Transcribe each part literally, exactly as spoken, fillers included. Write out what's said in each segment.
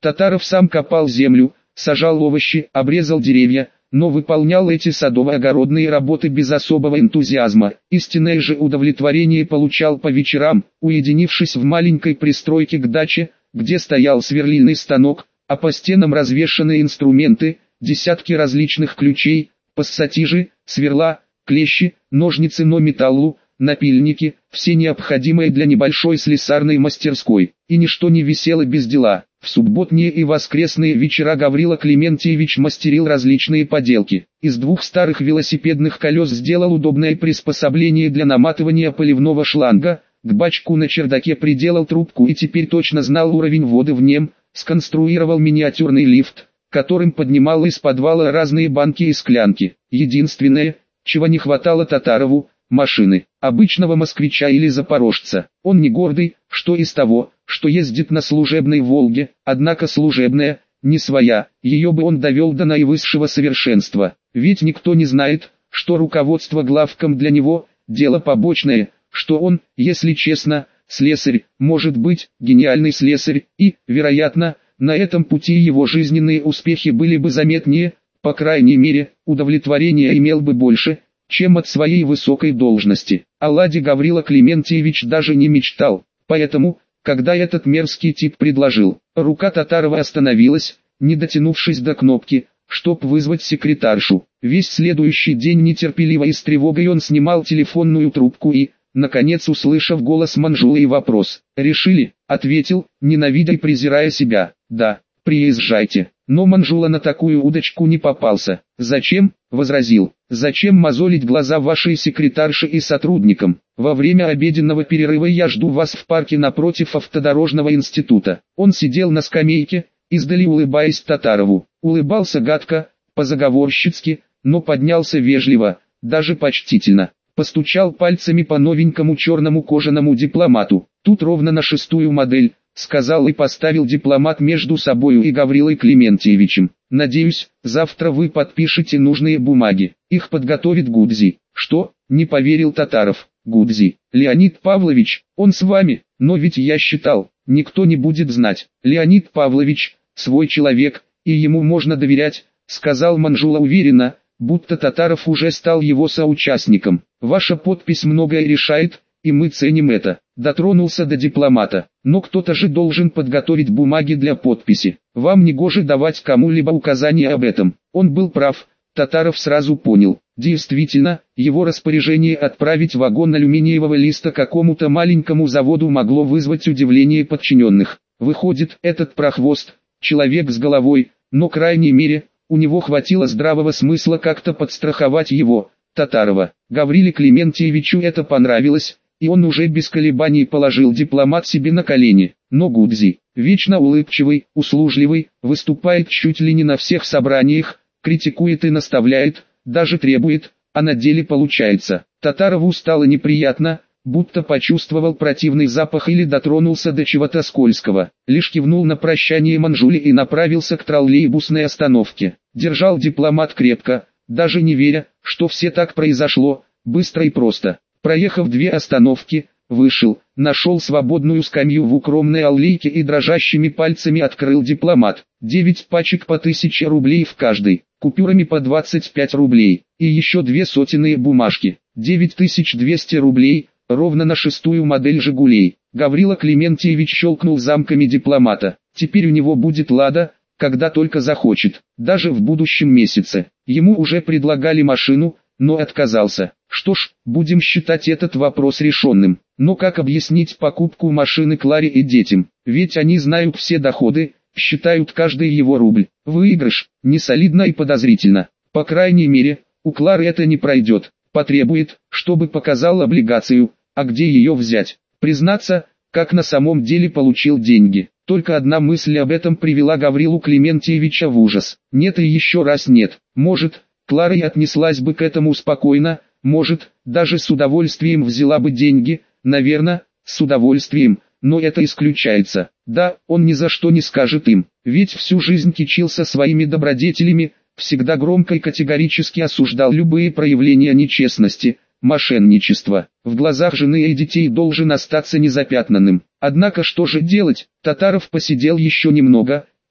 Татаров сам копал землю, сажал овощи, обрезал деревья, но выполнял эти садово-огородные работы без особого энтузиазма. Истинное же удовлетворение получал по вечерам, уединившись в маленькой пристройке к даче, где стоял сверлильный станок, а по стенам развешаны инструменты, десятки различных ключей, пассатижи, сверла, клещи, ножницы но металлу, напильники, все необходимые для небольшой слесарной мастерской. И ничто не висело без дела. В субботние и воскресные вечера Гаврила Клементьевич мастерил различные поделки. Из двух старых велосипедных колес сделал удобное приспособление для наматывания поливного шланга, к бачку на чердаке приделал трубку и теперь точно знал уровень воды в нем, сконструировал миниатюрный лифт, которым поднимал из подвала разные банки и склянки. Единственное, чего не хватало Татарову, машины, обычного москвича или запорожца. Он не гордый, что из того, что ездит на служебной «Волге», однако служебная, не своя, ее бы он довел до наивысшего совершенства. Ведь никто не знает, что руководство главком для него – дело побочное, что он, если честно, слесарь, может быть, гениальный слесарь, и, вероятно, на этом пути его жизненные успехи были бы заметнее, по крайней мере, удовлетворения имел бы больше, чем от своей высокой должности. О ладе Гаврила Клементьевич даже не мечтал, поэтому, когда этот мерзкий тип предложил, рука Татарова остановилась, не дотянувшись до кнопки, чтоб вызвать секретаршу. Весь следующий день нетерпеливо и с тревогой он снимал телефонную трубку и, наконец услышав голос Манжулы и вопрос, «Решили?» ответил, ненавидя и презирая себя, «Да, приезжайте». Но Манжула на такую удочку не попался. «Зачем?» – возразил. «Зачем мозолить глаза вашей секретарши и сотрудникам? Во время обеденного перерыва я жду вас в парке напротив автодорожного института». Он сидел на скамейке, издали улыбаясь Татарову. Улыбался гадко, по-заговорщицки, но поднялся вежливо, даже почтительно. Постучал пальцами по новенькому черному кожаному дипломату. «Тут ровно на шестую модель», — сказал и поставил дипломат между собою и Гаврилой Клементьевичем. «Надеюсь, завтра вы подпишете нужные бумаги. Их подготовит Гудзи». «Что?» — не поверил Татаров. «Гудзи. Леонид Павлович, он с вами, но ведь я считал, никто не будет знать». «Леонид Павлович, свой человек, и ему можно доверять», — сказал Манжула уверенно, будто Татаров уже стал его соучастником. «Ваша подпись многое решает, и мы ценим это». Дотронулся до дипломата. «Но кто-то же должен подготовить бумаги для подписи. Вам не гоже давать кому-либо указания об этом». Он был прав, Татаров сразу понял. Действительно, его распоряжение отправить вагон алюминиевого листа какому-то маленькому заводу могло вызвать удивление подчиненных. Выходит, этот прохвост, человек с головой, но крайней мере, у него хватило здравого смысла как-то подстраховать его, Татарова. Гавриле Клементьевичу это понравилось, и он уже без колебаний положил дипломат себе на колени. Но Гудзи, вечно улыбчивый, услужливый, выступает чуть ли не на всех собраниях, критикует и наставляет, даже требует, а на деле получается. Татарову стало неприятно, будто почувствовал противный запах или дотронулся до чего-то скользкого. Лишь кивнул на прощание Манжуле и направился к троллейбусной остановке. Держал дипломат крепко, даже не веря, что все так произошло, быстро и просто. Проехав две остановки, вышел, нашел свободную скамью в укромной аллейке и дрожащими пальцами открыл дипломат. Девять пачек по тысяче рублей в каждой, купюрами по двадцать пять рублей, и еще две сотенные бумажки. девять тысяч двести рублей, ровно на шестую модель «Жигулей». Гаврила Клементьевич щелкнул замками дипломата. Теперь у него будет «Лада», когда только захочет, даже в будущем месяце. Ему уже предлагали машину, но отказался. Что ж, будем считать этот вопрос решенным. Но как объяснить покупку машины Кларе и детям? Ведь они знают все доходы, считают каждый его рубль. Выигрыш, не солидно и подозрительно. По крайней мере, у Клары это не пройдет. Потребует, чтобы показал облигацию, а где ее взять? Признаться, как на самом деле получил деньги. Только одна мысль об этом привела Гаврилу Клементьевича в ужас. Нет и еще раз нет. Может, Клара и отнеслась бы к этому спокойно, может, даже с удовольствием взяла бы деньги, наверное, с удовольствием, но это исключается. Да, он ни за что не скажет им, ведь всю жизнь кичился своими добродетелями, всегда громко и категорически осуждал любые проявления нечестности, мошенничества. В глазах жены и детей должен остаться незапятнанным. Однако что же делать? Татаров посидел еще немного,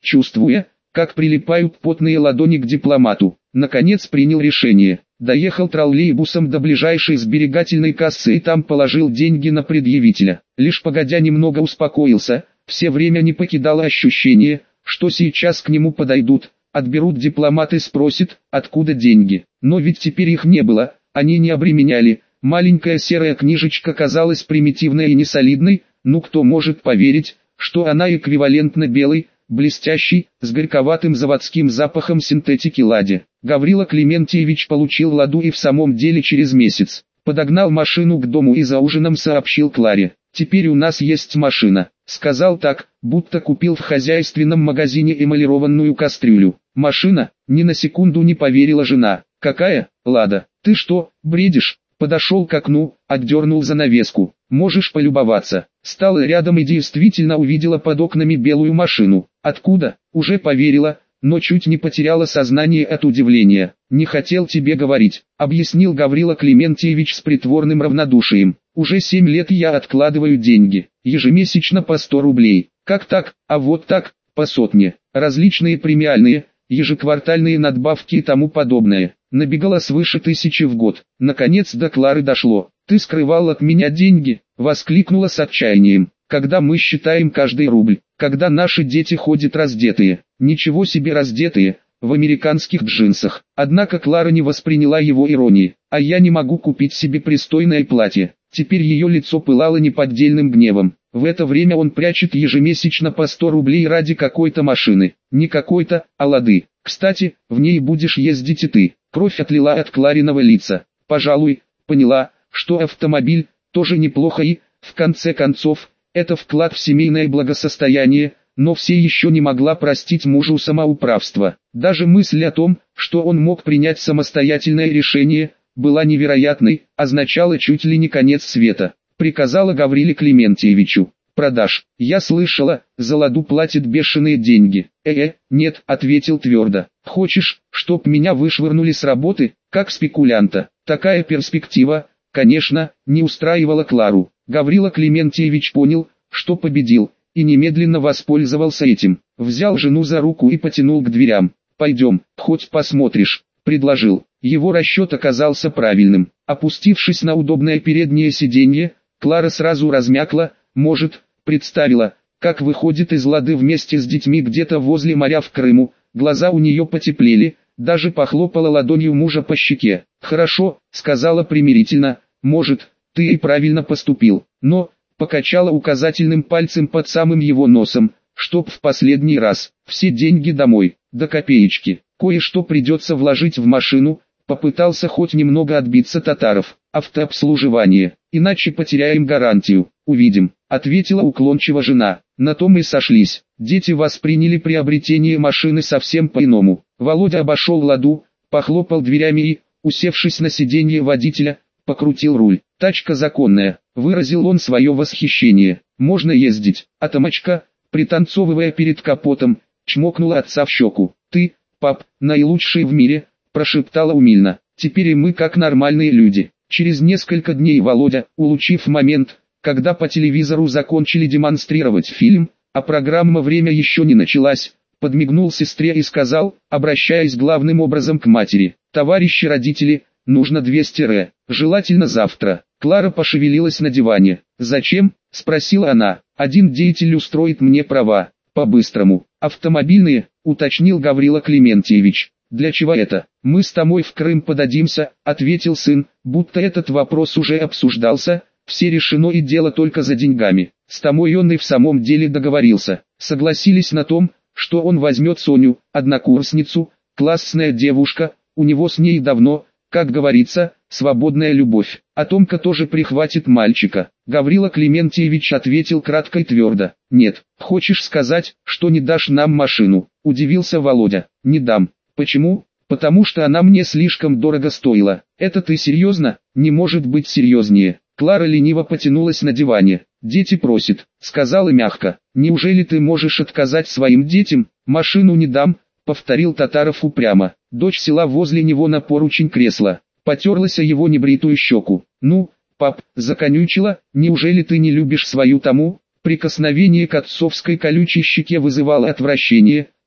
чувствуя, как прилипают потные ладони к дипломату. Наконец принял решение. Доехал троллейбусом до ближайшей сберегательной кассы и там положил деньги на предъявителя. Лишь погодя немного успокоился, все время не покидало ощущение, что сейчас к нему подойдут, отберут дипломат и спросят, откуда деньги. Но ведь теперь их не было, они не обременяли. Маленькая серая книжечка казалась примитивной и несолидной, но кто может поверить, что она эквивалентна белой, блестящей, с горьковатым заводским запахом синтетики ладе. Гаврила Клементьевич получил ладу и в самом деле через месяц. Подогнал машину к дому и за ужином сообщил Кларе: «Теперь у нас есть машина». Сказал так, будто купил в хозяйственном магазине эмалированную кастрюлю. «Машина?» — ни на секунду не поверила жена. «Какая, Лада? Ты что, бредишь?» Подошел к окну, отдернул занавеску. «Можешь полюбоваться». Стала рядом и действительно увидела под окнами белую машину. «Откуда?» «Уже поверила, но чуть не потеряла сознание от удивления». «Не хотел тебе говорить», — объяснил Гаврила Клементьевич с притворным равнодушием. «Уже семь лет я откладываю деньги, ежемесячно по сто рублей. Как так, а вот так, по сотне. Различные премиальные, ежеквартальные надбавки и тому подобное. Набегало свыше тысячи в год». Наконец до Клары дошло. «Ты скрывал от меня деньги», — воскликнула с отчаянием. «Когда мы считаем каждый рубль, когда наши дети ходят раздетые». «Ничего себе раздетые, в американских джинсах». Однако Клара не восприняла его иронии. «А я не могу купить себе пристойное платье». Теперь ее лицо пылало неподдельным гневом. В это время он прячет ежемесячно по сто рублей ради какой-то машины. Не какой-то, а лады. Кстати, в ней будешь ездить и ты. Кровь отлила от Клариного лица. Пожалуй, поняла, что автомобиль тоже неплохо и, в конце концов, это вклад в семейное благосостояние, но все еще не могла простить мужу самоуправство. Даже мысль о том, что он мог принять самостоятельное решение, была невероятной, означала чуть ли не конец света. Приказала Гавриле Клементьевичу: «Продашь». «Я слышала, за ладу платят бешеные деньги». «Э-э, нет», — ответил твердо. «Хочешь, чтоб меня вышвырнули с работы, как спекулянта?» Такая перспектива, конечно, не устраивала Клару. Гаврила Клементьевич понял, что победил, и немедленно воспользовался этим. Взял жену за руку и потянул к дверям. «Пойдем, хоть посмотришь», — предложил. Его расчет оказался правильным. Опустившись на удобное переднее сиденье, Клара сразу размякла, может, представила, как выходит из лады вместе с детьми где-то возле моря в Крыму. Глаза у нее потеплели, даже похлопала ладонью мужа по щеке. «Хорошо», — сказала примирительно, — «может, ты и правильно поступил, но...» Покачала указательным пальцем под самым его носом, чтоб в последний раз. «Все деньги домой, до копеечки. Кое-что придется вложить в машину». Попытался хоть немного отбиться Татаров. «Автообслуживание, иначе потеряем гарантию». «Увидим», — ответила уклончиво жена. На том и сошлись. Дети восприняли приобретение машины совсем по-иному. Володя обошел ладу, похлопал дверями и, усевшись на сиденье водителя, покрутил руль. «Тачка законная», — выразил он свое восхищение. «Можно ездить». А Томочка, пританцовывая перед капотом, чмокнула отца в щеку. «Ты, пап, наилучший в мире», — прошептала умильно. «Теперь и мы как нормальные люди». Через несколько дней Володя, улучив момент, когда по телевизору закончили демонстрировать фильм, а программа «Время» еще не началась, подмигнул сестре и сказал, обращаясь главным образом к матери: «Товарищи родители, нужно двести ре, желательно завтра». Клара пошевелилась на диване. «Зачем?» — спросила она. «Один деятель устроит мне права. По-быстрому». «Автомобильные», — уточнил Гаврила Клементьевич. «Для чего это?» «Мы с Томой в Крым подадимся», — ответил сын, будто этот вопрос уже обсуждался. Все решено и дело только за деньгами. С Томой он и в самом деле договорился. Согласились на том, что он возьмет Соню, однокурсницу, классная девушка, у него с ней давно, как говорится, свободная любовь. А Томка тоже прихватит мальчика. Гаврила Клементьевич ответил кратко и твердо: «Нет». «Хочешь сказать, что не дашь нам машину?» — удивился Володя. «Не дам». «Почему?» «Потому что она мне слишком дорого стоила». «Это ты серьезно?» «Не может быть серьезнее». Клара лениво потянулась на диване. «Дети просят», — сказала мягко. «Неужели ты можешь отказать своим детям?» «Машину не дам», — повторил Татаров упрямо. Дочь села возле него на поручень кресла, потерлась о его небритую щеку. «Ну, пап», — законючила, — «неужели ты не любишь свою Тому?» Прикосновение к отцовской колючей щеке вызывало отвращение,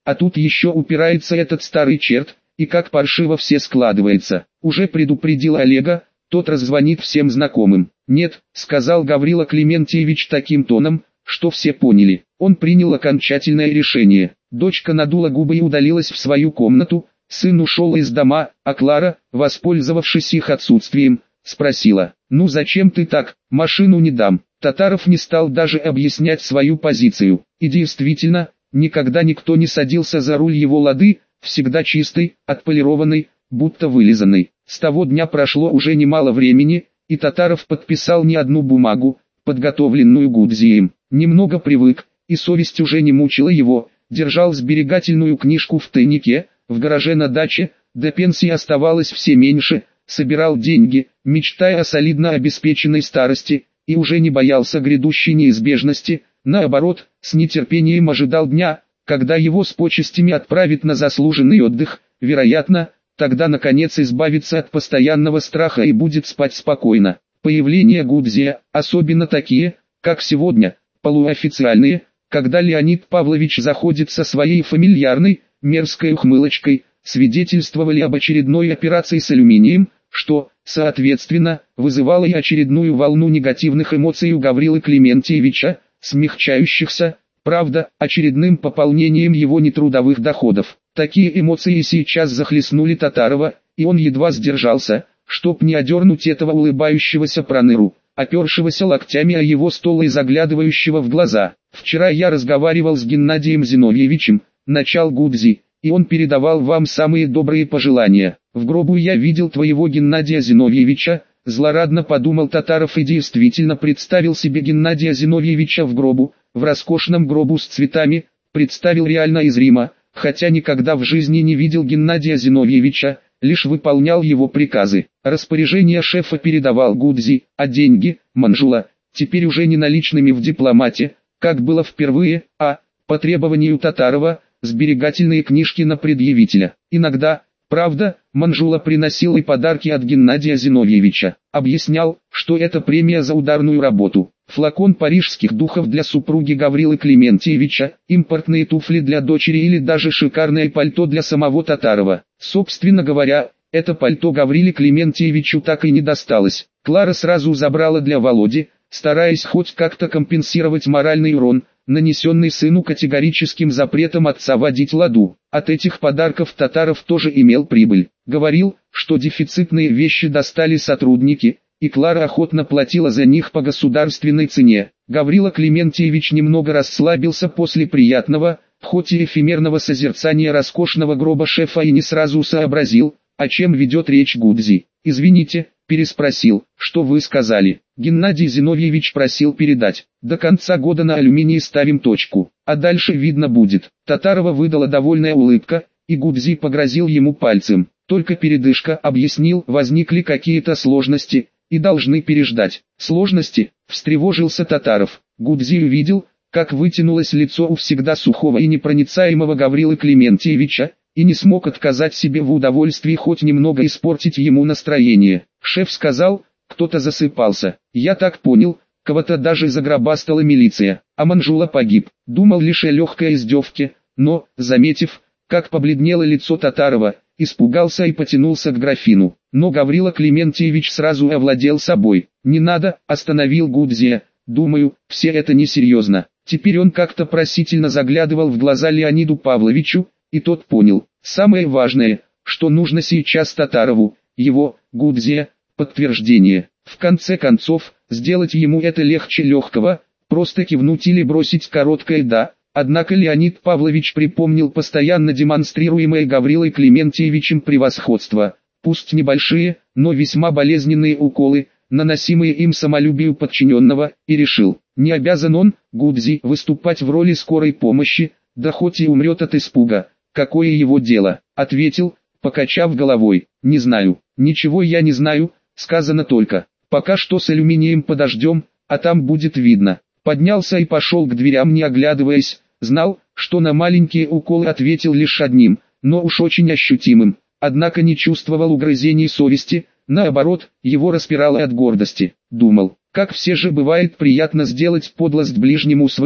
а тут еще упирается этот старый черт, и как паршиво все складывается. Уже предупредил Олега, тот раззвонит всем знакомым. Нет, сказал Гаврила Клементьевич таким тоном, что все поняли. Он принял окончательное решение. Дочка надула губы и удалилась в свою комнату, сын ушел из дома, а Клара, воспользовавшись их отсутствием, спросила: «Ну зачем ты так, машину не дам». Татаров не стал даже объяснять свою позицию. И действительно, никогда никто не садился за руль его лады, всегда чистый, отполированный, будто вылизанный. С того дня прошло уже немало времени, и Татаров подписал не одну бумагу, подготовленную Гудзием. Немного привык, и совесть уже не мучила его, держал сберегательную книжку в тайнике, в гараже на даче, до пенсии оставалось все меньше, собирал деньги, мечтая о солидно обеспеченной старости, и уже не боялся грядущей неизбежности, наоборот, с нетерпением ожидал дня, когда его с почестями отправят на заслуженный отдых, вероятно, тогда наконец избавится от постоянного страха и будет спать спокойно. Появление Гудзия, особенно такие, как сегодня, полуофициальные, когда Леонид Павлович заходит со своей фамильярной, мерзкой ухмылочкой, свидетельствовали об очередной операции с алюминием, что, соответственно, вызывало и очередную волну негативных эмоций у Гаврилы Клементьевича, смягчающихся, правда, очередным пополнением его нетрудовых доходов. Такие эмоции сейчас захлестнули Татарова, и он едва сдержался, чтоб не одернуть этого улыбающегося проныру, опершегося локтями о его стол и заглядывающего в глаза. «Вчера я разговаривал с Геннадием Зиновьевичем, начал Гудзи, и он передавал вам самые добрые пожелания. В гробу я видел твоего Геннадия Зиновьевича», злорадно подумал Татаров и действительно представил себе Геннадия Зиновьевича в гробу, в роскошном гробу с цветами, представил реально из Рима, хотя никогда в жизни не видел Геннадия Зиновьевича, лишь выполнял его приказы. Распоряжение шефа передавал Гудзи, а деньги, Манжула, теперь уже не наличными в дипломате, как было впервые, а, по требованию Татарова, сберегательные книжки на предъявителя. Иногда, правда, Манжула приносил и подарки от Геннадия Зиновьевича. Объяснял, что это премия за ударную работу. Флакон парижских духов для супруги Гаврилы Клементьевича, импортные туфли для дочери или даже шикарное пальто для самого Татарова. Собственно говоря, это пальто Гавриле Клементьевичу так и не досталось. Клара сразу забрала для Володи, стараясь хоть как-то компенсировать моральный урон, нанесенный сыну категорическим запретом отца водить ладу. От этих подарков Татаров тоже имел прибыль. Говорил, что дефицитные вещи достали сотрудники, и Клара охотно платила за них по государственной цене. Гаврила Клементьевич немного расслабился после приятного, хоть и эфемерного созерцания роскошного гроба шефа и не сразу сообразил, о чем ведет речь Гудзи. «Извините», переспросил, «что вы сказали?» Геннадий Зиновьевич просил передать: «До конца года на алюминии ставим точку, а дальше видно будет». Татарова выдала довольная улыбка, и Гудзи погрозил ему пальцем. «Только передышка», объяснил, «возникли какие-то сложности, и должны переждать». «Сложности?» — встревожился Татаров. Гудзи увидел, как вытянулось лицо у всегда сухого и непроницаемого Гаврилы Клементьевича, и не смог отказать себе в удовольствии хоть немного испортить ему настроение. Шеф сказал, кто-то засыпался. «Я так понял, кого-то даже загробастала милиция, а Манжула погиб». Думал лишь о легкой издевке, но, заметив, как побледнело лицо Татарова, испугался и потянулся к графину. Но Гаврила Клементьевич сразу овладел собой. «Не надо», остановил Гудзия, «думаю, все это несерьезно». Теперь он как-то просительно заглядывал в глаза Леониду Павловичу, и тот понял. Самое важное, что нужно сейчас Татарову, его, Гудзия, подтверждение. В конце концов, сделать ему это легче легкого, просто кивнуть или бросить короткое «да». Однако Леонид Павлович припомнил постоянно демонстрируемое Гаврилой Клементьевичем превосходство, пусть небольшие, но весьма болезненные уколы, наносимые им самолюбию подчиненного, и решил, не обязан он, Гудзи, выступать в роли скорой помощи, да хоть и умрет от испуга, какое его дело, ответил, покачав головой, не знаю, ничего я не знаю, сказано только, пока что с алюминием подождем, а там будет видно. Поднялся и пошел к дверям, не оглядываясь, знал, что на маленькие уколы ответил лишь одним, но уж очень ощутимым, однако не чувствовал угрызений совести, наоборот, его распирало от гордости. Думал, как все же бывает приятно сделать подлость ближнему своему.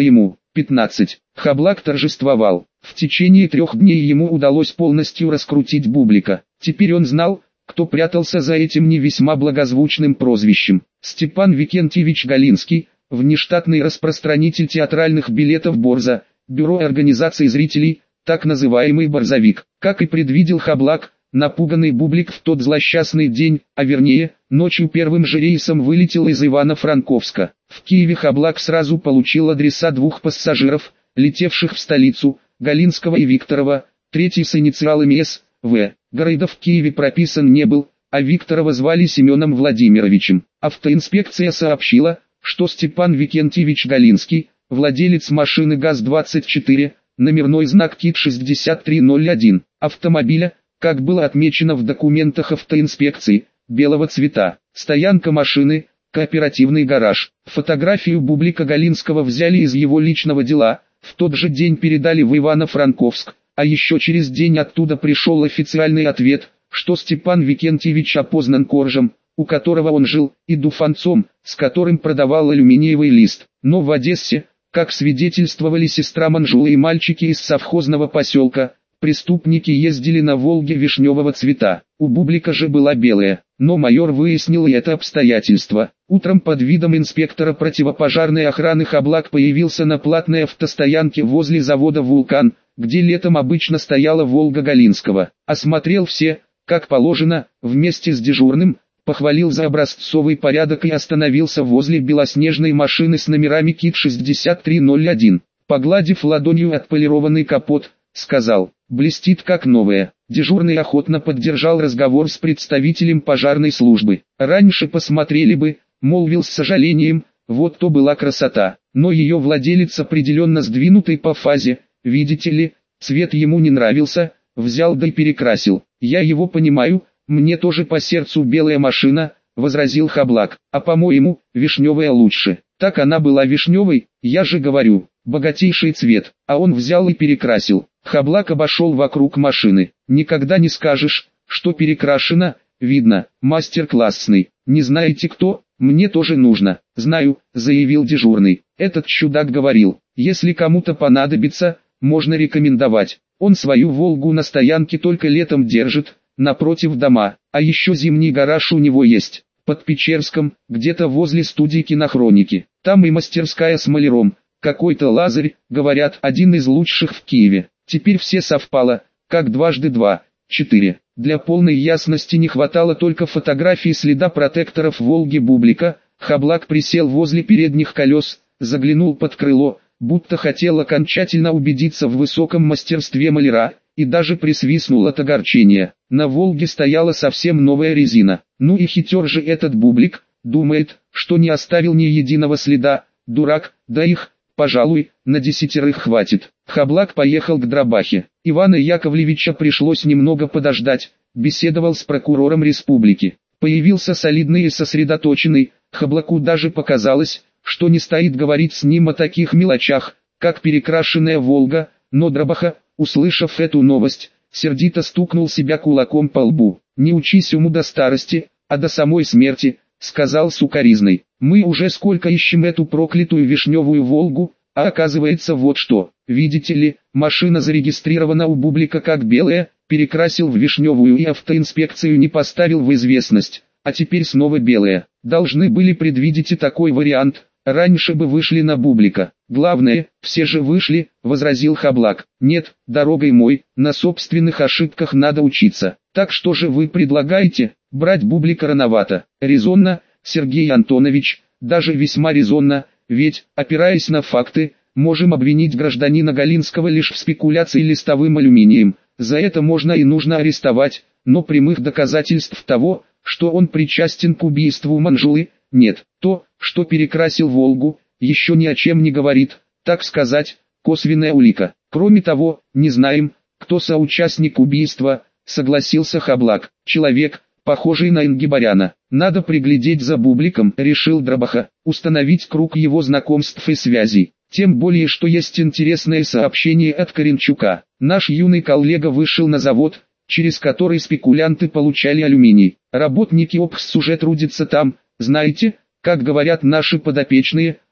пятнадцать. Хаблак торжествовал. В течение трех дней ему удалось полностью раскрутить Бублика. Теперь он знал, кто прятался за этим не весьма благозвучным прозвищем. Степан Викентьевич Галинский, внештатный распространитель театральных билетов «Борза», бюро организации зрителей, так называемый «Борзовик». Как и предвидел Хаблак, напуганный Бублик в тот злосчастный день, а вернее, ночью первым же рейсом вылетел из Ивано-Франковска. В Киеве Хаблак сразу получил адреса двух пассажиров, летевших в столицу, Галинского и Викторова, третий с инициалами С. В. Грейда в Киеве прописан не был, а Викторова звали Семеном Владимировичем. Автоинспекция сообщила, что Степан Викентьевич Галинский, владелец машины ГАЗ двадцать четыре, номерной знак КИТ шестьдесят три ноль один, автомобиля, как было отмечено в документах автоинспекции, белого цвета. Стоянка машины, кооперативный гараж. Фотографию Бублика Галинского взяли из его личного дела, в тот же день передали в Ивано-Франковск, а еще через день оттуда пришел официальный ответ, что Степан Викентьевич опознан Коржем, у которого он жил, и Дуфанцом, с которым продавал алюминиевый лист. Но в Одессе, как свидетельствовали сестра Манжула и мальчики из совхозного поселка, преступники ездили на «Волге» вишневого цвета. У Бублика же была белая, но майор выяснил и это обстоятельство. Утром под видом инспектора противопожарной охраны Хаблак появился на платной автостоянке возле завода «Вулкан», где летом обычно стояла «Волга» Галинского. Осмотрел все, как положено, вместе с дежурным, похвалил за образцовый порядок и остановился возле белоснежной машины с номерами КИТ шестьдесят три ноль один. Погладив ладонью отполированный капот, сказал: «Блестит как новая». Дежурный охотно поддержал разговор с представителем пожарной службы. «Раньше посмотрели бы», — молвил с сожалением, — «вот то была красота». Но ее владелец определенно сдвинутый по фазе, видите ли, цвет ему не нравился, взял да и перекрасил. «Я его понимаю, мне тоже по сердцу белая машина», — возразил Хаблак, — «а по-моему, вишневая лучше». Так она была вишневой, я же говорю, богатейший цвет, а он взял и перекрасил. Хаблак обошел вокруг машины. «Никогда не скажешь, что перекрашено, видно, мастер классный. Не знаете кто? Мне тоже нужно». «Знаю», — заявил дежурный. «Этот чудак говорил, если кому-то понадобится, можно рекомендовать. Он свою «Волгу» на стоянке только летом держит, напротив дома, а еще зимний гараж у него есть, под Печерском, где-то возле студии кинохроники. Там и мастерская с маляром, какой-то Лазарь, говорят, один из лучших в Киеве». Теперь все совпало, как дважды два, четыре. Для полной ясности не хватало только фотографии следа протекторов «Волги» Бублика. Хаблак присел возле передних колес, заглянул под крыло, будто хотел окончательно убедиться в высоком мастерстве маляра, и даже присвистнул от огорчения. На «Волге» стояла совсем новая резина. Ну и хитер же этот Бублик, думает, что не оставил ни единого следа, дурак, да их, пожалуй, на десятерых хватит. Хаблак поехал к Дробахе. Ивана Яковлевича пришлось немного подождать, беседовал с прокурором республики. Появился солидный и сосредоточенный, Хаблаку даже показалось, что не стоит говорить с ним о таких мелочах, как перекрашенная «Волга», но Дробаха, услышав эту новость, сердито стукнул себя кулаком по лбу. «Не учись уму до старости, а до самой смерти», — сказал сукаризной. «Мы уже сколько ищем эту проклятую вишневую «Волгу», а оказывается вот что. Видите ли, машина зарегистрирована у Бублика как белая, перекрасил в вишневую и автоинспекцию не поставил в известность, а теперь снова белая. Должны были предвидеть и такой вариант, раньше бы вышли на Бублика. Главное, все же вышли», — возразил Хаблак. «Нет, дорогой мой, на собственных ошибках надо учиться. Так что же вы предлагаете? Брать Бублика рановато». «Резонно, Сергей Антонович, даже весьма резонно, ведь, опираясь на факты, можем обвинить гражданина Галинского лишь в спекуляции листовым алюминием. За это можно и нужно арестовать, но прямых доказательств того, что он причастен к убийству Манжулы, нет. То, что перекрасил «Волгу», еще ни о чем не говорит, так сказать, косвенная улика. Кроме того, не знаем, кто соучастник убийства», — согласился Хаблак. «Человек, похожий на Ингибаряна. Надо приглядеть за Бубликом», — решил Дробаха, «установить круг его знакомств и связей. Тем более, что есть интересное сообщение от Коренчука. Наш юный коллега вышел на завод, через который спекулянты получали алюминий. Работники ОПХС уже трудятся там, знаете, как говорят наши подопечные,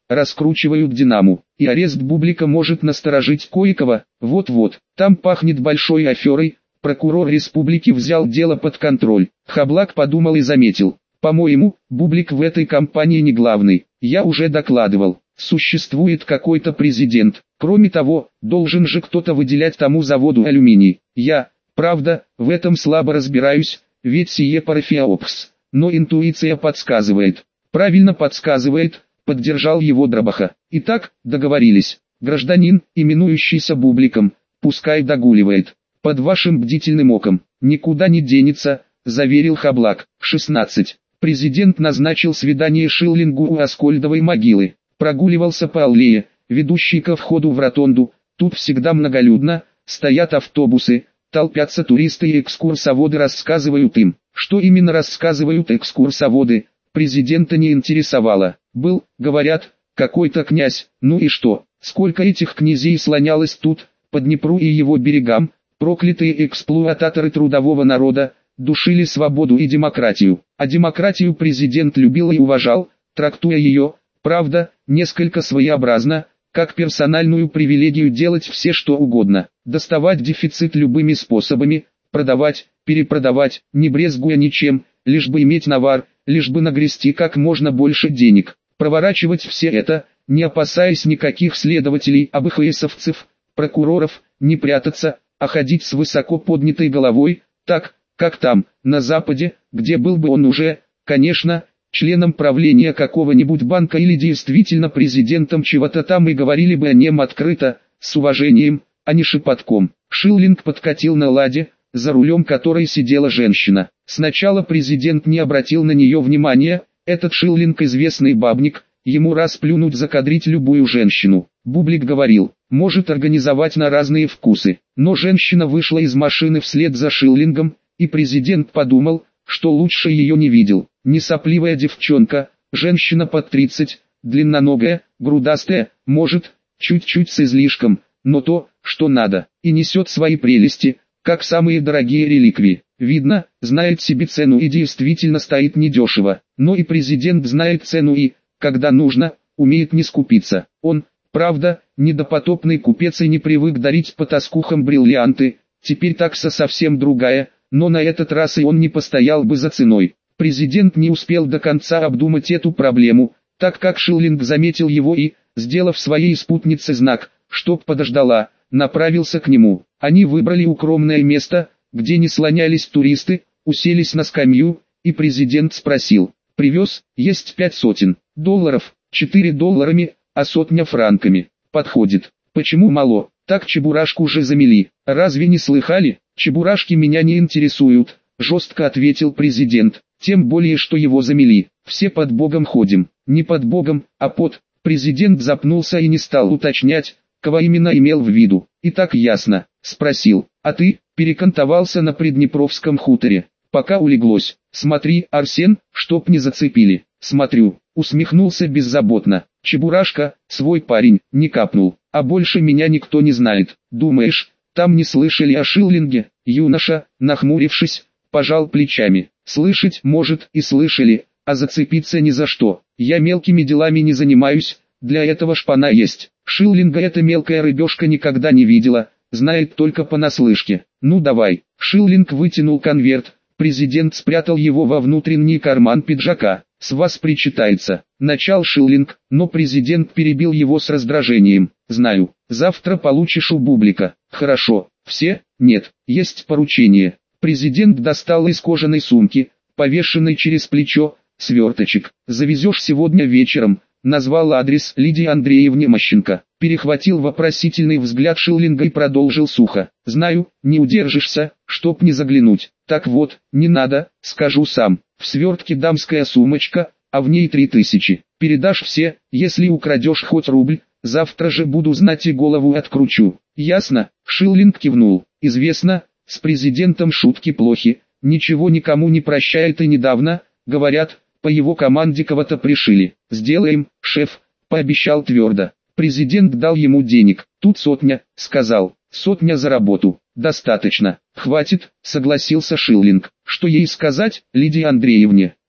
раскручивают динаму, и арест Бублика может насторожить кое-кого. Вот-вот, там пахнет большой аферой. Прокурор республики взял дело под контроль. Хаблак подумал и заметил: по-моему, Бублик в этой компании не главный. Я уже докладывал, существует какой-то президент. Кроме того, должен же кто-то выделять тому заводу алюминий. Я, правда, в этом слабо разбираюсь, ведь сие парафиопс. Но интуиция подсказывает. Правильно подсказывает, поддержал его Дробаха. Итак, договорились. Гражданин, именующийся Бубликом, пускай догуливает. Под вашим бдительным оком, никуда не денется, заверил Хаблак. шестнадцать. Президент назначил свидание Шиллингу у Аскольдовой могилы. Прогуливался по аллее, ведущей ко входу в ротонду. Тут всегда многолюдно, стоят автобусы, толпятся туристы и экскурсоводы рассказывают им. Что именно рассказывают экскурсоводы, президента не интересовало. Был, говорят, какой-то князь, ну и что? Сколько этих князей слонялось тут, по Днепру и его берегам. Проклятые эксплуататоры трудового народа, душили свободу и демократию. А демократию президент любил и уважал, трактуя ее, правда, несколько своеобразно, как персональную привилегию делать все что угодно. Доставать дефицит любыми способами, продавать, перепродавать, не брезгуя ничем, лишь бы иметь навар, лишь бы нагрести как можно больше денег. Проворачивать все это, не опасаясь никаких следователей, АБХСовцев, прокуроров, не прятаться, а ходить с высоко поднятой головой, так, как там, на Западе, где был бы он уже, конечно, членом правления какого-нибудь банка или действительно президентом чего-то там, и говорили бы о нем открыто, с уважением, а не шепотком. Шиллинг подкатил на ладе, за рулем которой сидела женщина. Сначала президент не обратил на нее внимания, этот Шиллинг известный бабник, ему раз плюнуть закадрить любую женщину. Бублик говорил, может организовать на разные вкусы, но женщина вышла из машины вслед за Шиллингом, и президент подумал, что лучше ее не видел. Не сопливая девчонка, женщина под тридцать, длинноногая, грудастая, может, чуть-чуть с излишком, но то, что надо, и несет свои прелести, как самые дорогие реликвии. Видно, знает себе цену и действительно стоит недешево, но и президент знает цену и, когда нужно, умеет не скупиться. Он, правда, недопотопный купец и не привык дарить потаскухам бриллианты, теперь такса совсем другая, но на этот раз и он не постоял бы за ценой. Президент не успел до конца обдумать эту проблему, так как Шиллинг заметил его и, сделав своей спутнице знак, чтоб подождала, направился к нему. Они выбрали укромное место, где не слонялись туристы, уселись на скамью, и президент спросил: «Привез, есть пять сотен долларов, четыре долларами, а сотня франками. Подходит. Почему мало? Так чебурашку уже замели. Разве не слыхали? Чебурашки меня не интересуют», жестко ответил президент. Тем более, что его замели. Все под Богом ходим. Не под Богом, а под. Президент запнулся и не стал уточнять, кого именно имел в виду. И так ясно. Спросил: «А ты?» Перекантовался на Приднепровском хуторе. Пока улеглось. «Смотри, Арсен, чтоб не зацепили». «Смотрю», усмехнулся беззаботно. «Чебурашка, свой парень, не капнул. А больше меня никто не знает. Думаешь, там не слышали о Шиллинге?» Юноша, нахмурившись, пожал плечами. «Слышать, может, и слышали, а зацепиться ни за что. Я мелкими делами не занимаюсь, для этого шпана есть. Шиллинга эта мелкая рыбешка никогда не видела, знает только понаслышке. Ну давай». Шиллинг вытянул конверт, президент спрятал его во внутренний карман пиджака. «С вас причитается», — начал Шиллинг, но президент перебил его с раздражением. «Знаю, завтра получишь у Бублика». «Хорошо, все?» «Нет, есть поручение». Президент достал из кожаной сумки, повешенной через плечо, сверточек. «Завезешь сегодня вечером», — назвал адрес Лидии Андреевне Мощенко. Перехватил вопросительный взгляд Шиллинга и продолжил сухо: «Знаю, не удержишься, чтоб не заглянуть. Так вот, не надо, скажу сам. В свертке дамская сумочка, а в ней три тысячи. Передашь все, если украдешь хоть рубль, завтра же буду знать и голову откручу. Ясно?» Шиллинг кивнул. «Известно, с президентом шутки плохи, ничего никому не прощает и недавно, говорят, по его команде кого-то пришили. Сделаем, шеф», пообещал твердо. Президент дал ему денег. «Тут сотня», сказал. «Сотня за работу». «Достаточно». «Хватит», согласился Шиллинг. «Что ей сказать, Лидии Андреевне?»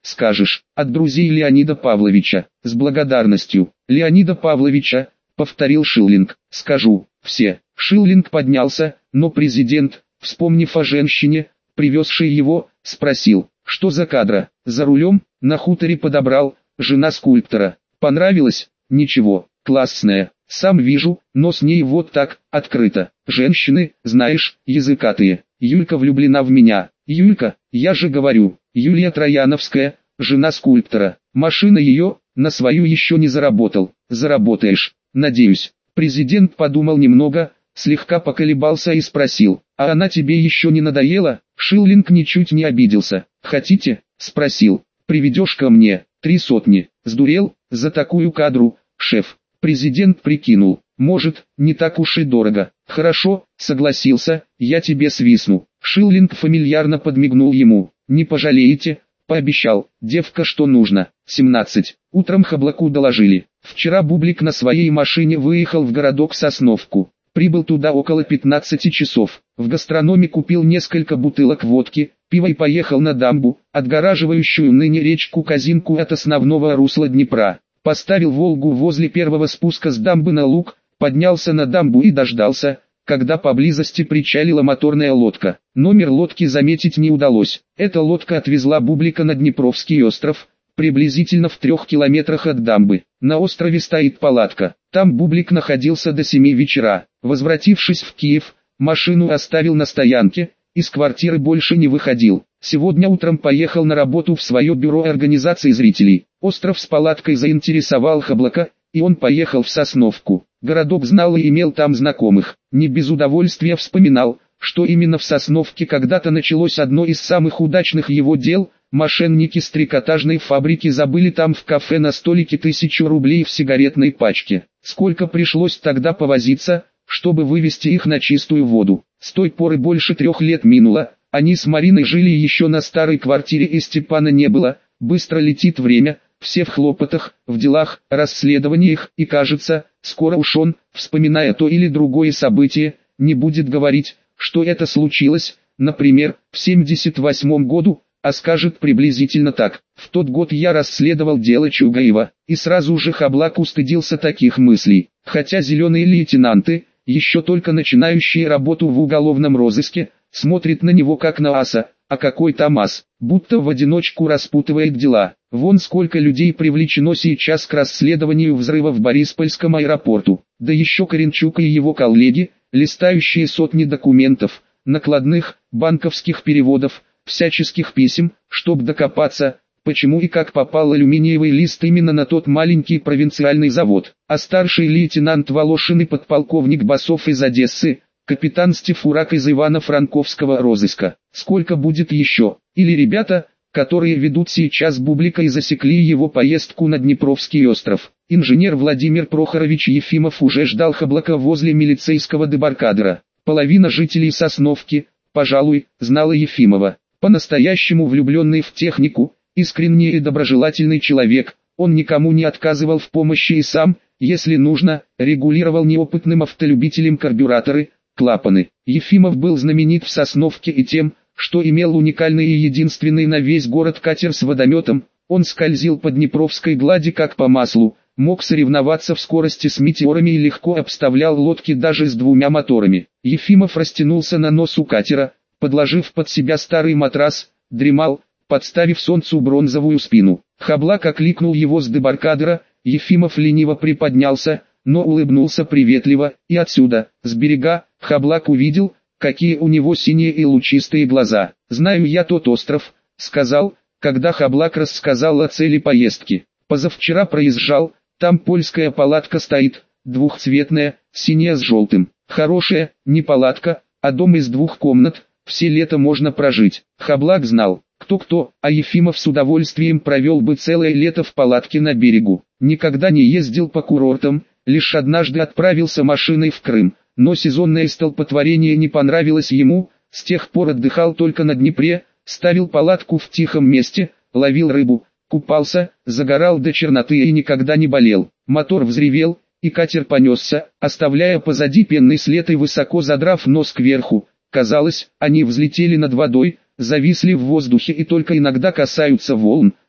скажешь, от друзей Леонида Павловича, с благодарностью, Леонида Павловича, повторил Шиллинг, скажу, все. Шиллинг поднялся, но президент, вспомнив о женщине, привезшей его, спросил, что за кадра, за рулем, на хуторе подобрал, жена скульптора, понравилось, ничего, классная, сам вижу, но с ней вот так, открыто, женщины, знаешь, языкатые, Юлька влюблена в меня, Юлька, я же говорю, Юлия Трояновская, жена скульптора, машина ее, на свою еще не заработал, заработаешь, надеюсь. Президент подумал немного, слегка поколебался и спросил, а она тебе еще не надоела? Шиллинг ничуть не обиделся. Хотите? Спросил. Приведешь ко мне, три сотни. Сдурел, за такую кадру, шеф. Президент прикинул, может, не так уж и дорого. Хорошо, согласился, я тебе свистну. Шиллинг фамильярно подмигнул ему. Не пожалеете? Пообещал, девка что нужно. семнадцать. Утром Хаблаку доложили. Вчера Бублик на своей машине выехал в городок Сосновку. Прибыл туда около пятнадцати часов. В гастрономе купил несколько бутылок водки, пива и поехал на дамбу, отгораживающую ныне речку Казинку от основного русла Днепра. Поставил Волгу возле первого спуска с дамбы на луг, поднялся на дамбу и дождался, когда поблизости причалила моторная лодка. Номер лодки заметить не удалось. Эта лодка отвезла Бублика на Днепровский остров, приблизительно в трех километрах от дамбы. На острове стоит палатка. Там Бублик находился до семи вечера. Возвратившись в Киев, машину оставил на стоянке, из квартиры больше не выходил. Сегодня утром поехал на работу в свое бюро организации зрителей. Остров с палаткой заинтересовал Хаблака, и он поехал в Сосновку. Городок знал и имел там знакомых. Не без удовольствия вспоминал, что именно в Сосновке когда-то началось одно из самых удачных его дел. Мошенники с трикотажной фабрики забыли там в кафе на столике тысячу рублей в сигаретной пачке. Сколько пришлось тогда повозиться, чтобы вывести их на чистую воду. С той поры больше трех лет минуло, они с Мариной жили еще на старой квартире и Степана не было. Быстро летит время, все в хлопотах, в делах, расследованиях, и кажется, скоро уж он, вспоминая то или другое событие, не будет говорить, что это случилось, например, в семьдесят восьмом году, а скажет приблизительно так. В тот год я расследовал дело Чугаева, и сразу же Хаблак устыдился таких мыслей. Хотя зеленые лейтенанты, еще только начинающие работу в уголовном розыске, смотрят на него как на аса, а какой там ас, будто в одиночку распутывает дела. Вон сколько людей привлечено сейчас к расследованию взрыва в Бориспольском аэропорту. Да еще Коренчук и его коллеги, листающие сотни документов, накладных, банковских переводов, всяческих писем, чтобы докопаться, почему и как попал алюминиевый лист именно на тот маленький провинциальный завод. А старший лейтенант Волошин и подполковник Басов из Одессы, капитан Стефурак из Ивано-Франковского розыска. Сколько будет еще? Или ребята, которые ведут сейчас Бублика и засекли его поездку на Днепровский остров. Инженер Владимир Прохорович Ефимов уже ждал Хаблака возле милицейского дебаркадера. Половина жителей Сосновки, пожалуй, знала Ефимова. По-настоящему влюбленный в технику, искренний и доброжелательный человек, он никому не отказывал в помощи и сам, если нужно, регулировал неопытным автолюбителям карбюраторы, клапаны. Ефимов был знаменит в Сосновке и тем, что имел уникальный и единственный на весь город катер с водометом. Он скользил по Днепровской глади как по маслу, мог соревноваться в скорости с метеорами и легко обставлял лодки даже с двумя моторами. Ефимов растянулся на носу катера, подложив под себя старый матрас, дремал, подставив солнцу бронзовую спину. Хаблак окликнул его с дебаркадера, Ефимов лениво приподнялся, но улыбнулся приветливо, и отсюда, с берега, Хаблак увидел, какие у него синие и лучистые глаза. «Знаю я тот остров», — сказал, когда Хаблак рассказал о цели поездки. «Позавчера проезжал, там польская палатка стоит, двухцветная, синяя с желтым. Хорошая, не палатка, а дом из двух комнат, все лето можно прожить». Хаблак знал, кто-кто, а Ефимов с удовольствием провел бы целое лето в палатке на берегу. Никогда не ездил по курортам, лишь однажды отправился машиной в Крым, но сезонное столпотворение не понравилось ему, с тех пор отдыхал только на Днепре, ставил палатку в тихом месте, ловил рыбу, купался, загорал до черноты и никогда не болел. Мотор взревел, и катер понесся, оставляя позади пенный след и высоко задрав нос кверху. Казалось, они взлетели над водой, зависли в воздухе и только иногда касаются волн.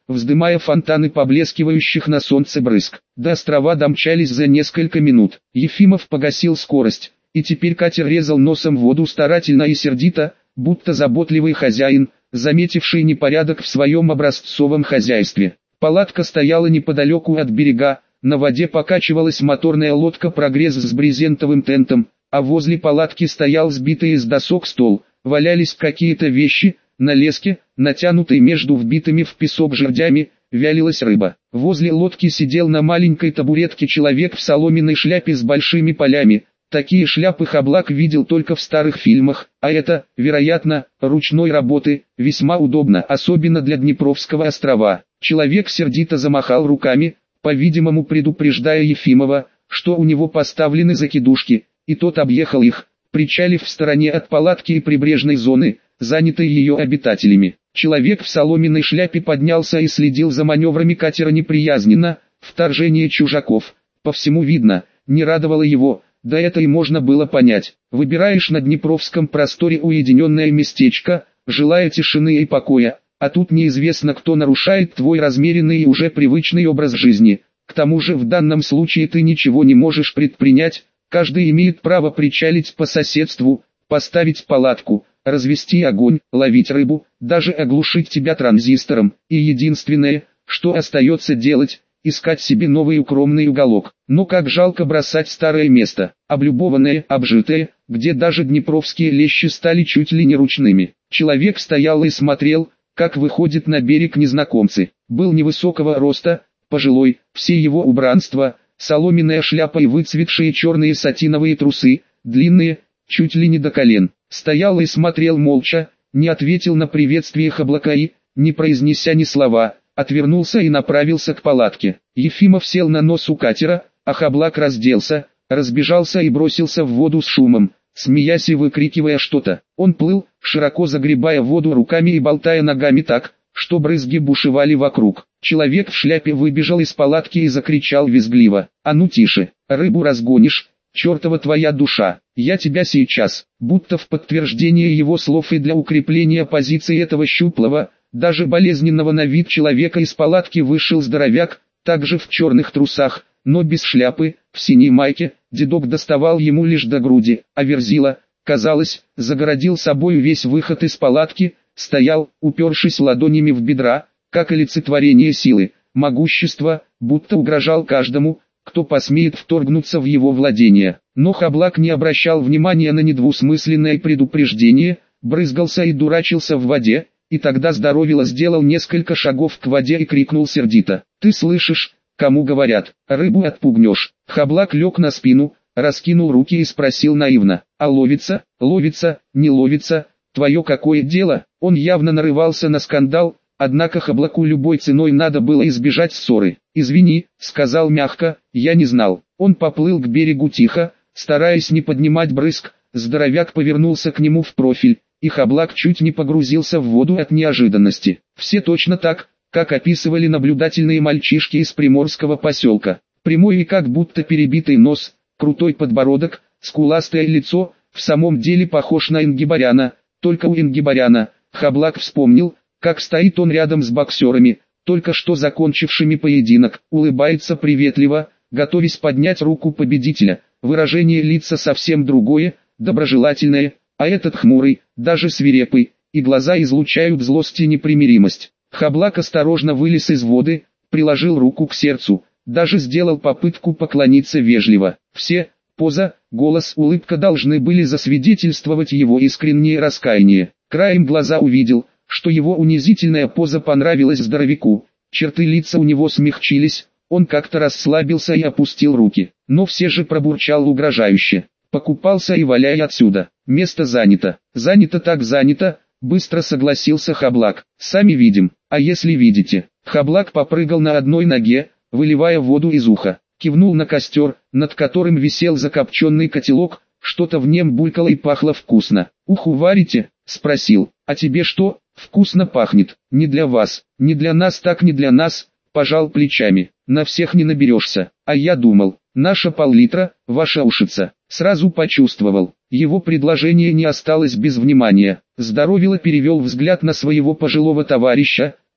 вздымая фонтаны поблескивающих на солнце брызг. До острова домчались за несколько минут. Ефимов погасил скорость, и теперь катер резал носом воду старательно и сердито, будто заботливый хозяин, заметивший непорядок в своем образцовом хозяйстве. Палатка стояла неподалеку от берега, на воде покачивалась моторная лодка «Прогресс» с брезентовым тентом, а возле палатки стоял сбитый из досок стол, валялись какие-то вещи, на леске, натянутой между вбитыми в песок жердями, вялилась рыба. Возле лодки сидел на маленькой табуретке человек в соломенной шляпе с большими полями. Такие шляпы Хаблак видел только в старых фильмах, а это, вероятно, ручной работы, весьма удобно, особенно для Днепровского острова. Человек сердито замахал руками, по-видимому предупреждая Ефимова, что у него поставлены закидушки, и тот объехал их, причалив в стороне от палатки и прибрежной зоны, занятой ее обитателями. Человек в соломенной шляпе поднялся и следил за маневрами катера неприязненно. Вторжение чужаков, по всему видно, не радовало его. Да это и можно было понять. Выбираешь на Днепровском просторе уединенное местечко, желая тишины и покоя, а тут неизвестно кто нарушает твой размеренный и уже привычный образ жизни. К тому же в данном случае ты ничего не можешь предпринять, каждый имеет право причалить по соседству, поставить палатку, развести огонь, ловить рыбу, даже оглушить тебя транзистором, и единственное, что остается делать, искать себе новый укромный уголок. Но как жалко бросать старое место, облюбованное, обжитое, где даже днепровские лещи стали чуть ли не ручными. Человек стоял и смотрел, как выходят на берег незнакомцы. Был невысокого роста, пожилой, все его убранство, соломенная шляпа и выцветшие черные сатиновые трусы, длинные, чуть ли не до колен. Стоял и смотрел молча, не ответил на приветствие Хаблака и, не произнеся ни слова, отвернулся и направился к палатке. Ефимов сел на нос у катера, а Хаблак разделся, разбежался и бросился в воду с шумом, смеясь и выкрикивая что-то. Он плыл, широко загребая воду руками и болтая ногами так, что брызги бушевали вокруг. Человек в шляпе выбежал из палатки и закричал визгливо: «А ну тише, рыбу разгонишь, чертова твоя душа, я тебя сейчас!» Будто в подтверждение его слов и для укрепления позиции этого щуплого, даже болезненного на вид человека из палатки вышел здоровяк, также в черных трусах, но без шляпы, в синей майке. Дедок доставал ему лишь до груди, а Верзила, казалось, загородил собою весь выход из палатки, стоял, упершись ладонями в бедра, как олицетворение силы, могущества, будто угрожал каждому, кто посмеет вторгнуться в его владение. Но Хаблак не обращал внимания на недвусмысленное предупреждение, брызгался и дурачился в воде, и тогда Здоровило сделал несколько шагов к воде и крикнул сердито: «Ты слышишь, кому говорят? Рыбу отпугнешь!» Хаблак лег на спину, раскинул руки и спросил наивно: «А ловится, ловится, не ловится, твое какое дело?» Он явно нарывался на скандал, однако Хаблаку любой ценой надо было избежать ссоры. «Извини», — сказал мягко, — «я не знал». Он поплыл к берегу тихо, стараясь не поднимать брызг. Здоровяк повернулся к нему в профиль, и Хаблак чуть не погрузился в воду от неожиданности. Все точно так, как описывали наблюдательные мальчишки из приморского поселка. Прямой и как будто перебитый нос, крутой подбородок, скуластое лицо, в самом деле похож на Ингибаряна, только у Ингибаряна, Хаблак вспомнил, как стоит он рядом с боксерами, только что закончившими поединок, улыбается приветливо, готовясь поднять руку победителя. Выражение лица совсем другое, доброжелательное, а этот хмурый, даже свирепый, и глаза излучают злость и непримиримость. Хаблак осторожно вылез из воды, приложил руку к сердцу, даже сделал попытку поклониться вежливо. Все, поза, голос, улыбка должны были засвидетельствовать его искреннее раскаяние. Краем глаза увидел, что его унизительная поза понравилась здоровяку, черты лица у него смягчились, он как-то расслабился и опустил руки, но все же пробурчал угрожающе: «Покупался и валяй отсюда, место занято». «Занято так занято», быстро согласился Хаблак. «Сами видим, а если видите?» Хаблак попрыгал на одной ноге, выливая воду из уха, кивнул на костер, над которым висел закопченный котелок, что-то в нем булькало и пахло вкусно. «Уху варите?» — спросил. «А тебе что?» «Вкусно пахнет. Не для вас, не для нас, так не для нас», — пожал плечами. «На всех не наберешься, а я думал, наша пол-литра, ваша ушица». Сразу почувствовал, его предложение не осталось без внимания. Здоровило перевел взгляд на своего пожилого товарища,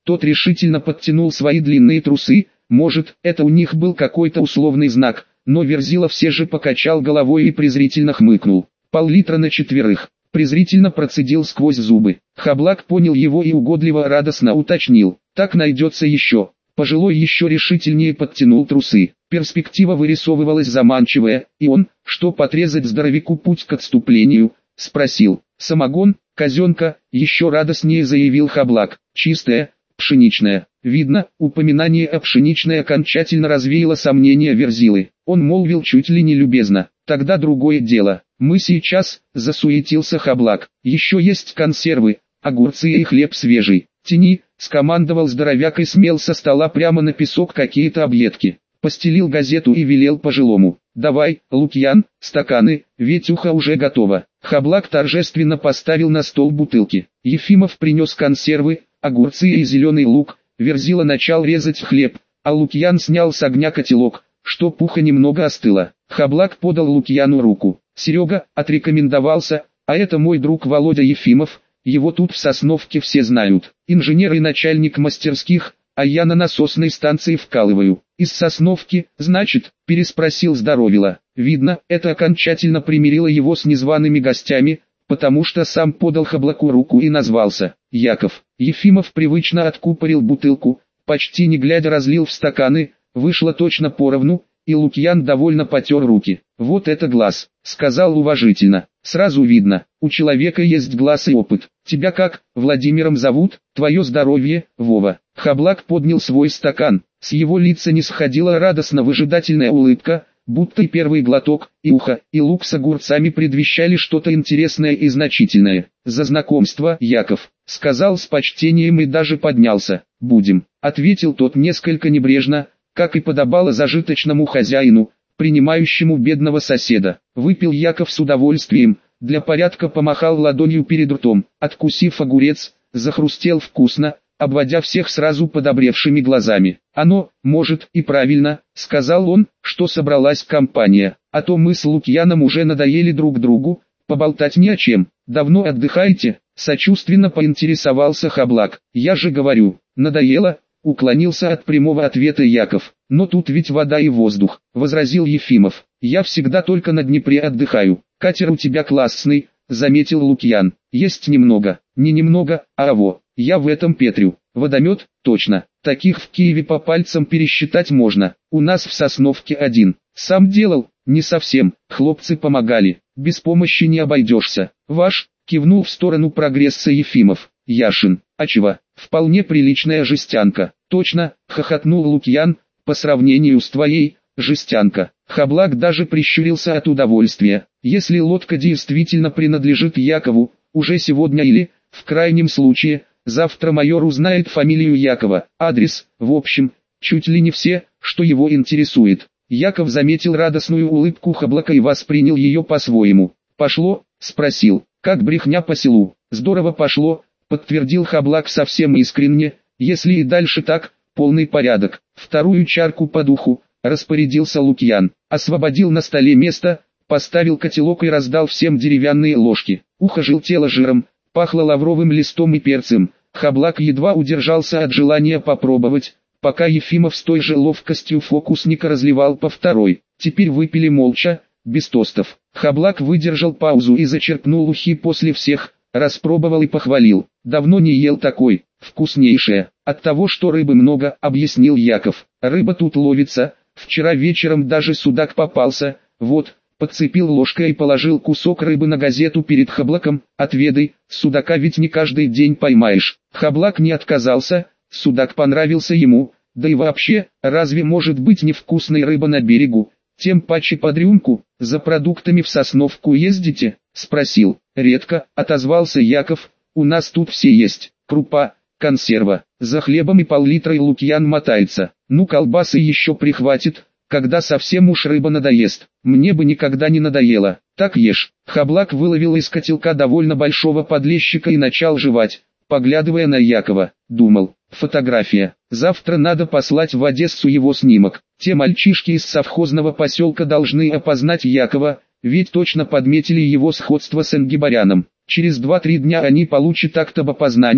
Тот решительно подтянул свои длинные трусы, может, это у них был какой-то условный знак, но Верзила все же покачал головой и презрительно хмыкнул. Пол-литра на четверых. Презрительно процедил сквозь зубы. Хаблак понял его и угодливо радостно уточнил. Так найдется еще. Пожилой еще решительнее подтянул трусы. Перспектива вырисовывалась заманчивая, и он, что подрезать здоровяку путь к отступлению, спросил. Самогон, казенка, еще радостнее заявил Хаблак. Чистая, пшеничная. Видно, упоминание о пшеничной окончательно развеяло сомнения Верзилы. Он молвил чуть ли не любезно. Тогда другое дело. Мы сейчас, засуетился Хаблак. Еще есть консервы, огурцы и хлеб свежий. Тяни, скомандовал здоровяк и смел со стола прямо на песок какие-то объедки. Постелил газету и велел пожилому. Давай, Лукьян, стаканы, ведь ухо уже готово. Хаблак торжественно поставил на стол бутылки. Ефимов принес консервы, огурцы и зеленый лук. Верзила начал резать хлеб, а Лукьян снял с огня котелок, что пуха немного остыло. Хаблак подал Лукьяну руку. Серега отрекомендовался, а это мой друг Володя Ефимов, его тут в Сосновке все знают. Инженер и начальник мастерских, а я на насосной станции вкалываю. Из Сосновки, значит, переспросил Здоровило. Видно, это окончательно примирило его с незваными гостями, потому что сам подал Хаблаку руку и назвался Яков. Ефимов привычно откупорил бутылку, почти не глядя разлил в стаканы, вышло точно поровну, и Лукьян довольно потер руки. «Вот это глаз», — сказал уважительно. «Сразу видно, у человека есть глаз и опыт. Тебя как, Владимиром зовут? Твое здоровье, Вова». Хаблак поднял свой стакан. С его лица не сходила радостно-выжидательная улыбка, будто и первый глоток, и ухо, и лук с огурцами предвещали что-то интересное и значительное. «За знакомство, Яков», — сказал с почтением и даже поднялся. «Будем», — ответил тот несколько небрежно, как и подобало зажиточному хозяину, принимающему бедного соседа. Выпил Яков с удовольствием, для порядка помахал ладонью перед ртом, откусив огурец, захрустел вкусно, обводя всех сразу подобревшими глазами. «Оно, может, и правильно», — сказал он, что собралась компания, «а то мы с Лукьяном уже надоели друг другу, поболтать ни о чем. Давно отдыхаете?» — сочувственно поинтересовался Хаблак. «Я же говорю, надоело», — уклонился от прямого ответа Яков. «Но тут ведь вода и воздух», — возразил Ефимов. «Я всегда только на Днепре отдыхаю. Катер у тебя классный», — заметил Лукьян. «Есть немного, не немного, а аво. Я в этом петрю. Водомет, точно. Таких в Киеве по пальцам пересчитать можно. У нас в Сосновке один. Сам делал, не совсем. Хлопцы помогали. Без помощи не обойдешься. Ваш», — кивнул в сторону прогресса Ефимов. «Яшин. А чего? Вполне приличная жестянка». «Точно», — хохотнул Лукьян, — «по сравнению с твоей, жестянка». Хаблак даже прищурился от удовольствия. «Если лодка действительно принадлежит Якову, уже сегодня или, в крайнем случае, завтра майор узнает фамилию Якова, адрес, в общем, чуть ли не все, что его интересует». Яков заметил радостную улыбку Хаблака и воспринял ее по-своему. «Пошло?» — спросил. «Как брехня по селу». «Здорово пошло», — подтвердил Хаблак совсем искренне. «Если и дальше так, полный порядок». «Вторую чарку по духу», — распорядился Лукьян. Освободил на столе место, поставил котелок и раздал всем деревянные ложки. Ухо желтело жиром, пахло лавровым листом и перцем. Хаблак едва удержался от желания попробовать, пока Ефимов с той же ловкостью фокусника разливал по второй. Теперь выпили молча, без тостов. Хаблак выдержал паузу и зачерпнул ухи после всех, распробовал и похвалил. «Давно не ел такой, вкуснейшая. От того, что рыбы много», — объяснил Яков. «Рыба тут ловится, вчера вечером даже судак попался, вот». Подцепил ложкой и положил кусок рыбы на газету перед Хаблаком. «Отведай, судака ведь не каждый день поймаешь». Хаблак не отказался, судак понравился ему, да и вообще, разве может быть невкусной рыба на берегу, тем паче под рюмку. «За продуктами в Сосновку ездите?» — спросил. «Редко», — отозвался Яков, — «у нас тут все есть, крупа, консерва, за хлебом и пол-литра и Лукьян мотается, ну колбасы еще прихватит, когда совсем уж рыба надоест. Мне бы никогда не надоело. Так ешь». Хаблак выловил из котелка довольно большого подлещика и начал жевать, поглядывая на Якова. Думал, фотография. Завтра надо послать в Одессу его снимок. Те мальчишки из совхозного поселка должны опознать Якова, ведь точно подметили его сходство с Энгибаряном. Через два-три дня они получат акт об опознании,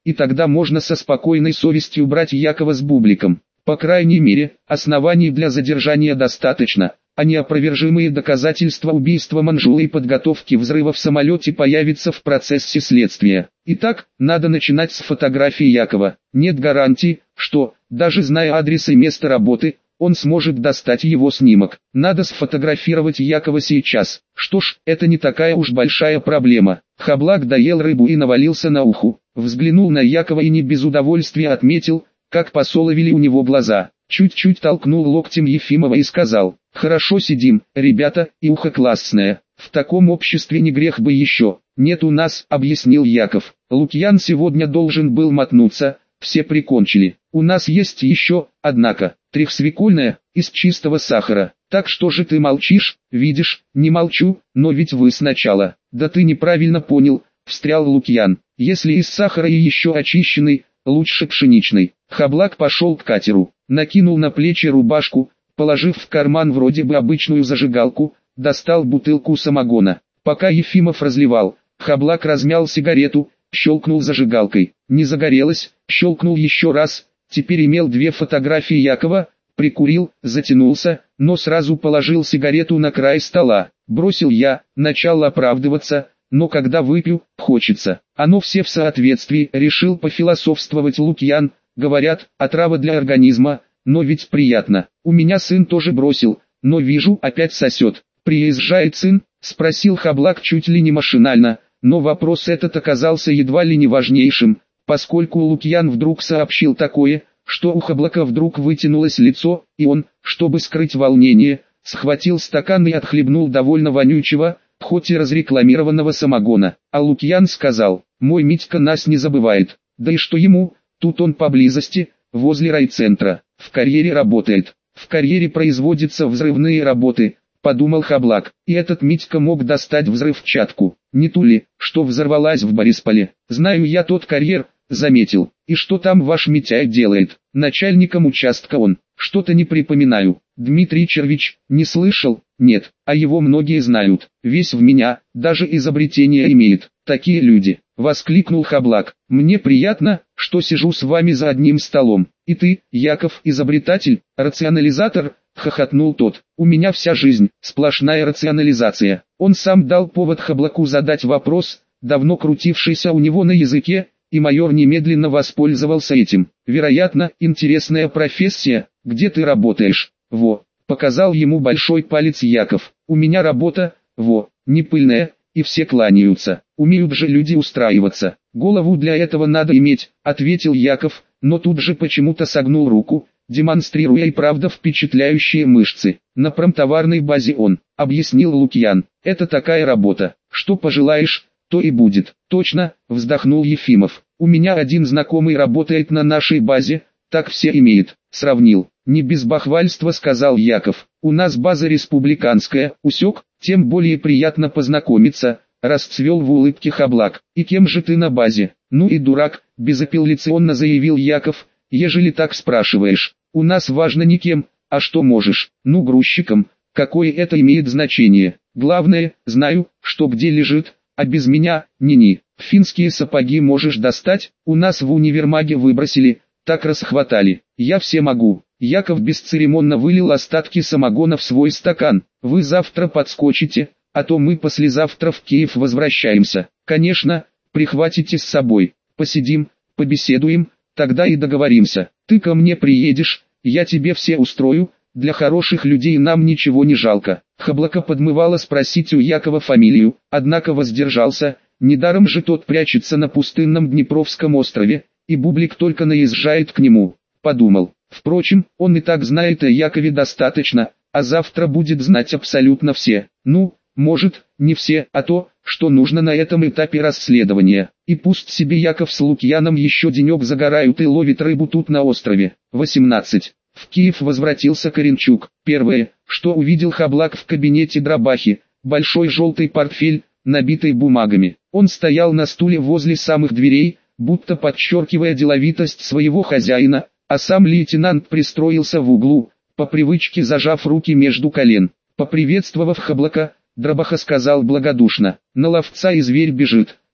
и тогда можно со спокойной совестью брать Якова с бубликом. По крайней мере, оснований для задержания достаточно, а неопровержимые доказательства убийства Манжулы и подготовки взрыва в самолете появятся в процессе следствия. Итак, надо начинать с фотографии Якова. Нет гарантии, что, даже зная адрес и место работы, он сможет достать его снимок. Надо сфотографировать Якова сейчас. Что ж, это не такая уж большая проблема. Хаблак доел рыбу и навалился на уху. Взглянул на Якова и не без удовольствия отметил, как посоловели у него глаза. Чуть-чуть толкнул локтем Ефимова и сказал: «Хорошо сидим, ребята, и ухо классное. В таком обществе не грех бы еще». «Нет у нас», — объяснил Яков. «Лукьян сегодня должен был мотнуться, все прикончили. У нас есть еще, однако, трехсвекольная, из чистого сахара. Так что же ты молчишь?» «Видишь, не молчу, но ведь вы сначала». «Да ты неправильно понял», — встрял Лукьян. «Если из сахара и еще очищенный, лучше пшеничный». Хаблак пошел к катеру, накинул на плечи рубашку, положив в карман вроде бы обычную зажигалку, достал бутылку самогона. Пока Ефимов разливал, Хаблак размял сигарету, щелкнул зажигалкой. Не загорелось, щелкнул еще раз, теперь имел две фотографии Якова, прикурил, затянулся, но сразу положил сигарету на край стола. Бросил я, начал оправдываться, но когда выпью, хочется. Оно все в соответствии, решил пофилософствовать Лукьян. Говорят, отрава для организма, но ведь приятно. У меня сын тоже бросил, но вижу, опять сосет. «Приезжает сын?» — спросил Хаблак чуть ли не машинально, но вопрос этот оказался едва ли не важнейшим, поскольку Лукьян вдруг сообщил такое, что у Хаблака вдруг вытянулось лицо, и он, чтобы скрыть волнение, схватил стакан и отхлебнул довольно вонючего, хоть и разрекламированного самогона. А Лукьян сказал: «Мой Митька нас не забывает, да и что ему, тут он поблизости, возле райцентра, в карьере работает, в карьере производятся взрывные работы», — подумал Хаблак. И этот Митька мог достать взрывчатку, не ту ли, что взорвалась в Борисполе. «Знаю я тот карьер», — заметил. «И что там ваш Митяй делает?» «Начальником участка он». «Что-то не припоминаю». «Дмитрий Червич, не слышал?» «Нет, а его многие знают. Весь в меня, даже изобретение имеет. Такие люди», — воскликнул Хаблак. «Мне приятно, что сижу с вами за одним столом. И ты, Яков, изобретатель, рационализатор?» — хохотнул тот. «У меня вся жизнь, сплошная рационализация». Он сам дал повод Хаблаку задать вопрос, давно крутившийся у него на языке, и майор немедленно воспользовался этим. «Вероятно, интересная профессия. Где ты работаешь?» «Во», — показал ему большой палец Яков. «У меня работа, во, не пыльная, и все кланяются. Умеют же люди устраиваться. Голову для этого надо иметь», — ответил Яков, но тут же почему-то согнул руку, демонстрируя и правда впечатляющие мышцы. «На промтоварной базе он», — объяснил Лукьян. «Это такая работа. Что пожелаешь, то и будет». «Точно», — вздохнул Ефимов. «У меня один знакомый работает на нашей базе, так все имеет». «Сравнил». «Не без бахвальства», — сказал Яков. «У нас база республиканская, усек, тем более приятно познакомиться», — расцвел в улыбке Хаблак. «И кем же ты на базе?» «Ну и дурак», — безапелляционно заявил Яков, «ежели так спрашиваешь. У нас важно не кем, а что можешь. Ну, грузчиком, какое это имеет значение. Главное, знаю, что где лежит, а без меня, ни-ни. Финские сапоги можешь достать, у нас в универмаге выбросили, так расхватали. Я все могу». Яков бесцеремонно вылил остатки самогона в свой стакан. «Вы завтра подскочите, а то мы послезавтра в Киев возвращаемся. Конечно, прихватите с собой. Посидим, побеседуем, тогда и договоримся. Ты ко мне приедешь, я тебе все устрою, для хороших людей нам ничего не жалко». Хаблака подмывало спросить у Якова фамилию, однако воздержался, недаром же тот прячется на пустынном Днепровском острове, и Бублик только наезжает к нему. Подумал. Впрочем, он и так знает о Якове достаточно, а завтра будет знать абсолютно все. Ну, может, не все, а то, что нужно на этом этапе расследования. И пусть себе Яков с Лукьяном еще денек загорают и ловят рыбу тут на острове. восемнадцать. В Киев возвратился Коренчук. Первое, что увидел Хаблак в кабинете Дробахи, большой желтый портфель, набитый бумагами. Он стоял на стуле возле самых дверей, будто подчеркивая деловитость своего хозяина, а сам лейтенант пристроился в углу, по привычке зажав руки между колен. Поприветствовав Хаблака, Дробаха сказал благодушно: «На ловца и зверь бежит,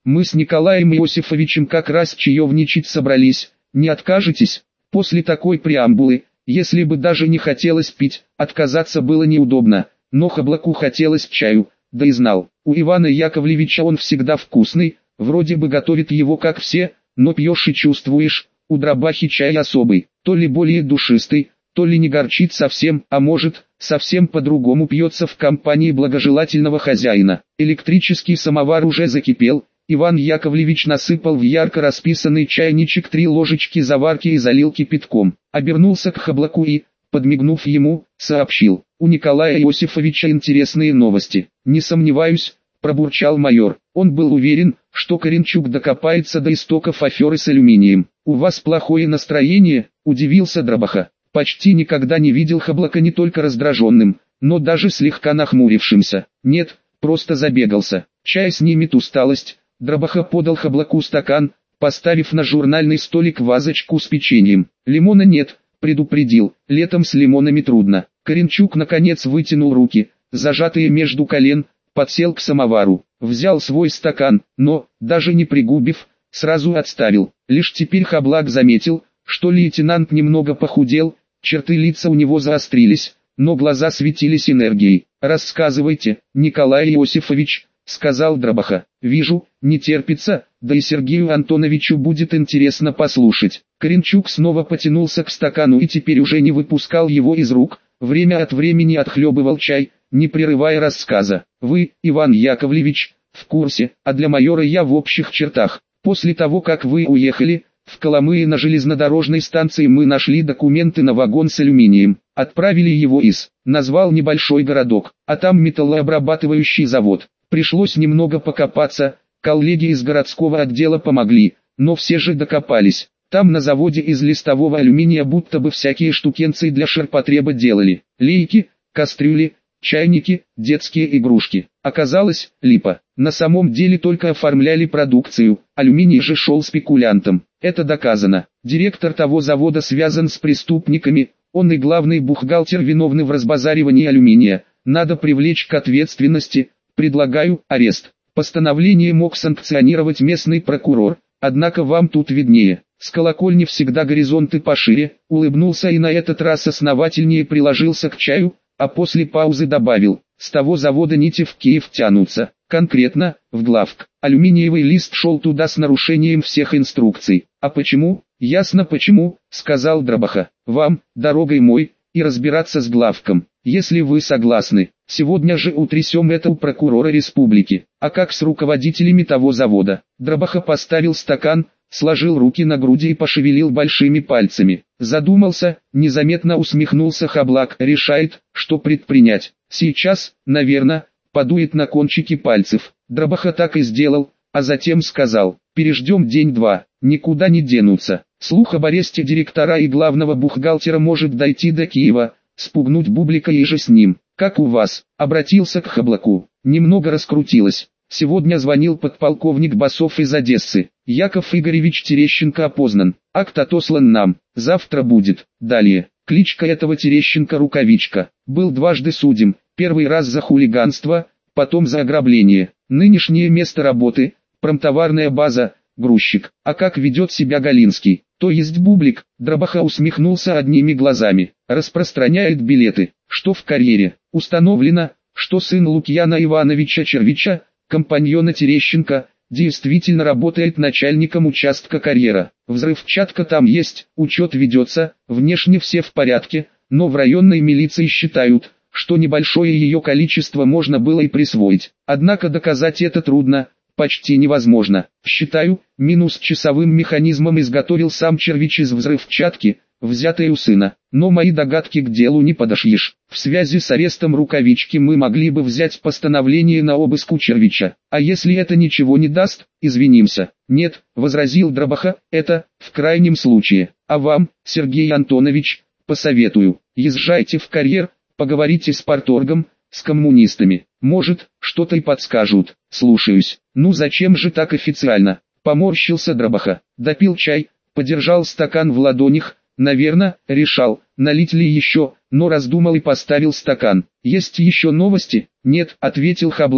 Мы с Николаем Иосифовичем как раз чаевничать собрались, не откажетесь? После такой преамбулы, если бы даже не хотелось пить, отказаться было неудобно, но Хоблаку хотелось чаю, да и знал, у Ивана Яковлевича он всегда вкусный, вроде бы готовит его как все, но пьешь и чувствуешь, у Дробахи чай особый, то ли более душистый, то ли не горчит совсем, а может, совсем по-другому пьется в компании благожелательного хозяина. Электрический самовар уже закипел, Иван Яковлевич насыпал в ярко расписанный чайничек три ложечки заварки и залил кипятком. Обернулся к Хоблаку и, подмигнув ему, сообщил: «У Николая Иосифовича интересные новости». «Не сомневаюсь», – пробурчал майор. Он был уверен, что Коренчук докопается до истоков аферы с алюминием. «У вас плохое настроение?» – удивился Дробаха. Почти никогда не видел Хоблака не только раздраженным, но даже слегка нахмурившимся. «Нет, просто забегался. Чай снимет усталость». Дробаха подал Хоблаку стакан, поставив на журнальный столик вазочку с печеньем. «Лимона нет», – предупредил, – «летом с лимонами трудно». Коренчук наконец вытянул руки, зажатые между колен, подсел к самовару, взял свой стакан, но, даже не пригубив, сразу отставил. Лишь теперь Хоблак заметил, что лейтенант немного похудел, черты лица у него заострились, но глаза светились энергией. «Рассказывайте, Николай Иосифович», — сказал Дробаха. «Вижу, не терпится, да и Сергею Антоновичу будет интересно послушать». Коренчук снова потянулся к стакану и теперь уже не выпускал его из рук, время от времени отхлебывал чай, не прерывая рассказа. «Вы, Иван Яковлевич, в курсе, а для майора я в общих чертах. После того, как вы уехали, в Коломые на железнодорожной станции мы нашли документы на вагон с алюминием. Отправили его из, назвал небольшой городок, а там металлообрабатывающий завод. Пришлось немного покопаться, коллеги из городского отдела помогли, но все же докопались. Там на заводе из листового алюминия будто бы всякие штукенцы для ширпотреба делали. Лейки, кастрюли, чайники, детские игрушки. Оказалось, липа. На самом деле только оформляли продукцию, алюминий же шел спекулянтам. Это доказано. Директор того завода связан с преступниками, он и главный бухгалтер виновны в разбазаривании алюминия. Надо привлечь к ответственности, предлагаю арест. Постановление мог санкционировать местный прокурор, однако вам тут виднее. С колокольни всегда горизонты пошире, улыбнулся и на этот раз основательнее приложился к чаю, а после паузы добавил: с того завода нити в Киев тянутся, конкретно, в главк. Алюминиевый лист шел туда с нарушением всех инструкций. А почему? Ясно почему, сказал Дробаха. Вам, дорогой мой, и разбираться с главком. Если вы согласны, сегодня же утрясем это у прокурора республики. А как с руководителями того завода? Дробаха поставил стакан, сложил руки на груди и пошевелил большими пальцами. Задумался, незаметно усмехнулся Хоблак. Решает, что предпринять. Сейчас, наверное, подует на кончики пальцев. Дробаха так и сделал, а затем сказал: переждем день-два, никуда не денутся. Слух об аресте директора и главного бухгалтера может дойти до Киева, спугнуть Бублика и же с ним. Как у вас? Обратился к Хоблаку. Немного раскрутилось. Сегодня звонил подполковник Басов из Одессы. Яков Игоревич Терещенко опознан. Акт отослан нам. Завтра будет. Далее. Кличка этого Терещенко Рукавичка. Был дважды судим. Первый раз за хулиганство, потом за ограбление. Нынешнее место работы – промтоварная база, грузчик. А как ведет себя Галинский, то есть Бублик? Дробаха усмехнулся одними глазами. Распространяет билеты. Что в карьере? Установлено, что сын Лукьяна Ивановича Червича, компаньона Терещенко, действительно работает начальником участка карьера. Взрывчатка там есть, учет ведется, внешне все в порядке, но в районной милиции считают, что небольшое ее количество можно было и присвоить. Однако доказать это трудно, почти невозможно. Считаю, минус часовым механизмом изготовил сам Червич из взрывчатки, взятой у сына. Но мои догадки к делу не подошьешь. В связи с арестом Рукавички мы могли бы взять постановление на обыск у Червича. А если это ничего не даст, извинимся. Нет, возразил Дробаха, это, в крайнем случае. А вам, Сергей Антонович, посоветую, езжайте в карьер, поговорите с парторгом, с коммунистами. Может, что-то и подскажут. Слушаюсь. Ну зачем же так официально? Поморщился Дробаха. Допил чай, подержал стакан в ладонях, наверное, решал, налить ли еще, но раздумал и поставил стакан. Есть еще новости? Нет, ответил Хоблак,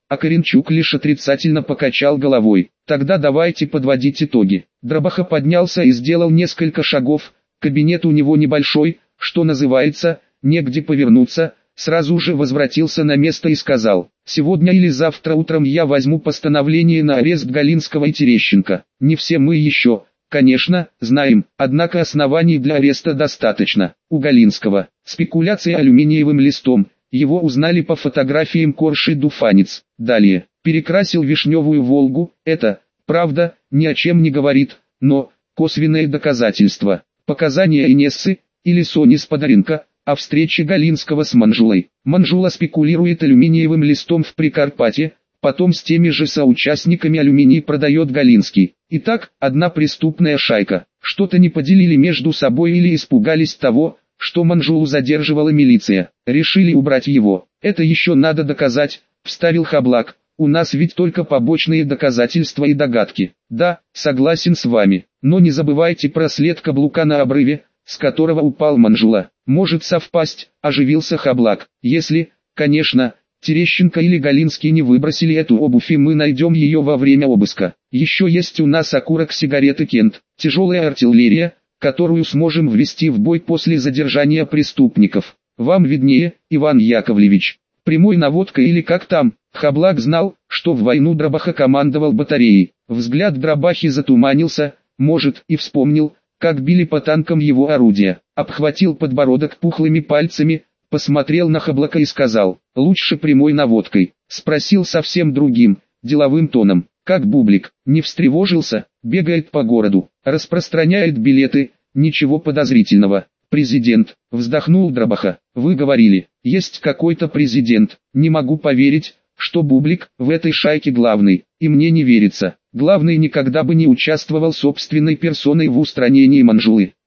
а Коренчук лишь отрицательно покачал головой. Тогда давайте подводить итоги. Дробаха поднялся и сделал несколько шагов. Кабинет у него небольшой, что называется, негде повернуться. Сразу же возвратился на место и сказал: «Сегодня или завтра утром я возьму постановление на арест Галинского и Терещенко. Не все мы еще, конечно, знаем, однако оснований для ареста достаточно. У Галинского спекуляция алюминиевым листом, его узнали по фотографиям Корж и Дуфанец. Далее, перекрасил вишневую Волгу, это, правда, ни о чем не говорит, но, косвенное доказательство. Показания Инессы, или Сони Сподаренко, о встрече Галинского с Манжулой. Манжула спекулирует алюминиевым листом в Прикарпатье, потом с теми же соучастниками алюминий продает Галинский. Итак, одна преступная шайка. Что-то не поделили между собой или испугались того, что Манжулу задерживала милиция. Решили убрать его. Это еще надо доказать, вставил Хаблак. У нас ведь только побочные доказательства и догадки. Да, согласен с вами. Но не забывайте про след каблука на обрыве, с которого упал Манжула. Может совпасть, оживился Хаблак. Если, конечно, Терещенко или Галинский не выбросили эту обувь, и мы найдем ее во время обыска. Еще есть у нас окурок сигареты Кент, тяжелая артиллерия, которую сможем ввести в бой после задержания преступников. Вам виднее, Иван Яковлевич. Прямой наводкой или как там? Хаблак знал, что в войну Дробаха командовал батареей. Взгляд Дробахи затуманился, может, и вспомнил, как били по танкам его орудия. Обхватил подбородок пухлыми пальцами, посмотрел на Хаблака и сказал: «Лучше прямой наводкой». Спросил совсем другим, деловым тоном: «Как Бублик?» Не встревожился, бегает по городу, распространяет билеты, ничего подозрительного. «Президент», вздохнул Дробаха, «вы говорили, есть какой-то президент, не могу поверить, что Бублик в этой шайке главный, и мне не верится. Главный никогда бы не участвовал собственной персоной в устранении Манжулы.